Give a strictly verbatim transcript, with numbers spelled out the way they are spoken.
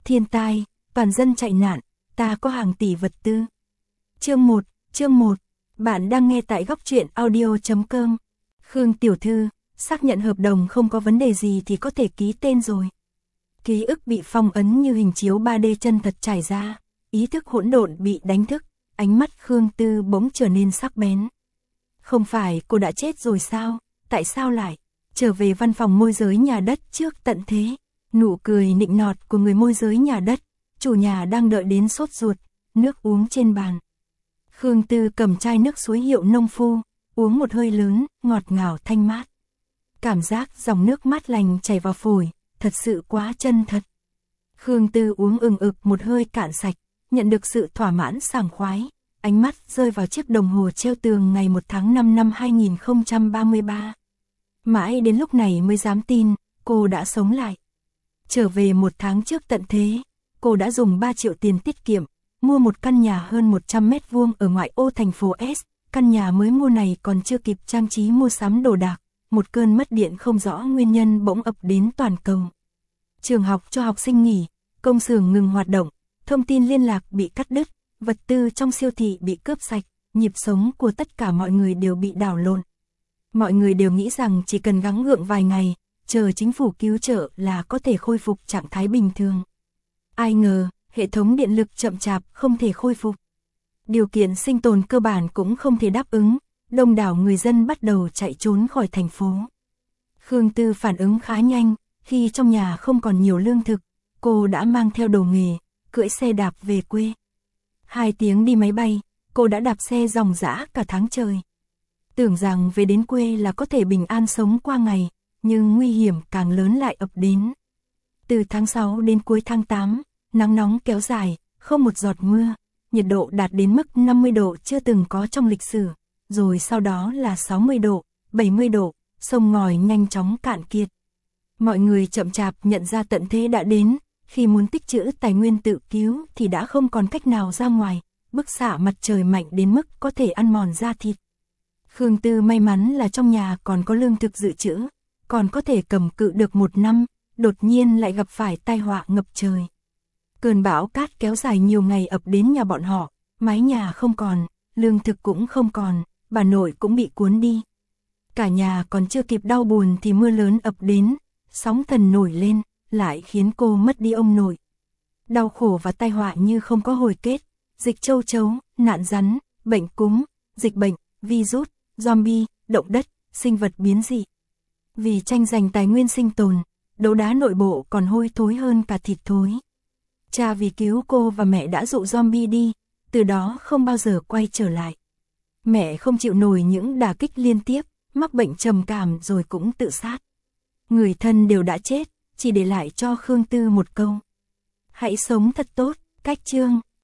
thiên tai, toàn dân chạy nạn, ta có hàng tỷ vật tư. Chương một, chương một, bạn đang nghe tại góc truyện audio chấm com. Khương tiểu thư, xác nhận hợp đồng không có vấn đề gì thì có thể ký tên rồi. Ký ức bị phong ấn như hình chiếu ba D chân thật trải ra, ý thức hỗn độn bị đánh thức, ánh mắt Khương Tư bỗng trở nên sắc bén. Không phải cô đã chết rồi sao, tại sao lại trở về văn phòng môi giới nhà đất trước tận thế? Nụ cười nịnh nọt của người môi giới nhà đất, chủ nhà đang đợi đến sốt ruột, nước uống trên bàn. Khương Tư cầm chai nước suối hiệu Nông Phu, uống một hơi lớn, ngọt ngào thanh mát. Cảm giác dòng nước mát lành chảy vào phổi, thật sự quá chân thật. Khương Tư uống ừng ực một hơi cạn sạch, nhận được sự thỏa mãn sảng khoái, ánh mắt rơi vào chiếc đồng hồ treo tường ngày một tháng năm năm hai nghìn không trăm ba mươi ba. Mãi đến lúc này mới dám tin, cô đã sống lại. Trở về một tháng trước tận thế, cô đã dùng ba triệu tiền tiết kiệm, mua một căn nhà hơn một trăm mét vuông ở ngoại ô thành phố S. Căn nhà mới mua này còn chưa kịp trang trí mua sắm đồ đạc, một cơn mất điện không rõ nguyên nhân bỗng ập đến toàn cầu. Trường học cho học sinh nghỉ, công xưởng ngừng hoạt động, thông tin liên lạc bị cắt đứt, vật tư trong siêu thị bị cướp sạch, nhịp sống của tất cả mọi người đều bị đảo lộn. Mọi người đều nghĩ rằng chỉ cần gắng gượng vài ngày, chờ chính phủ cứu trợ là có thể khôi phục trạng thái bình thường. Ai ngờ, hệ thống điện lực chậm chạp không thể khôi phục. Điều kiện sinh tồn cơ bản cũng không thể đáp ứng, đông đảo người dân bắt đầu chạy trốn khỏi thành phố. Khương Tư phản ứng khá nhanh, khi trong nhà không còn nhiều lương thực, cô đã mang theo đồ nghề, cưỡi xe đạp về quê. Hai tiếng đi máy bay, cô đã đạp xe ròng rã cả tháng trời. Tưởng rằng về đến quê là có thể bình an sống qua ngày, nhưng nguy hiểm càng lớn lại ập đến. Từ tháng sáu đến cuối tháng tám, nắng nóng kéo dài, không một giọt mưa, nhiệt độ đạt đến mức năm mươi độ chưa từng có trong lịch sử, rồi sau đó là sáu mươi độ, bảy mươi độ, sông ngòi nhanh chóng cạn kiệt. Mọi người chậm chạp nhận ra tận thế đã đến, khi muốn tích trữ tài nguyên tự cứu thì đã không còn cách nào ra ngoài, bức xạ mặt trời mạnh đến mức có thể ăn mòn da thịt. Khương Tư may mắn là trong nhà còn có lương thực dự trữ, còn có thể cầm cự được một năm, đột nhiên lại gặp phải tai họa ngập trời. Cơn bão cát kéo dài nhiều ngày ập đến nhà bọn họ, mái nhà không còn, lương thực cũng không còn, bà nội cũng bị cuốn đi. Cả nhà còn chưa kịp đau buồn thì mưa lớn ập đến, sóng thần nổi lên, lại khiến cô mất đi ông nội. Đau khổ và tai họa như không có hồi kết, dịch châu chấu, nạn rắn, bệnh cúm, dịch bệnh, virus, zombie, động đất, sinh vật biến dị. Vì tranh giành tài nguyên sinh tồn, đấu đá nội bộ còn hôi thối hơn cả thịt thối. Cha vì cứu cô và mẹ đã dụ zombie đi, từ đó không bao giờ quay trở lại. Mẹ không chịu nổi những đả kích liên tiếp, mắc bệnh trầm cảm rồi cũng tự sát. Người thân đều đã chết, chỉ để lại cho Khương Tư một câu: hãy sống thật tốt, cách chương.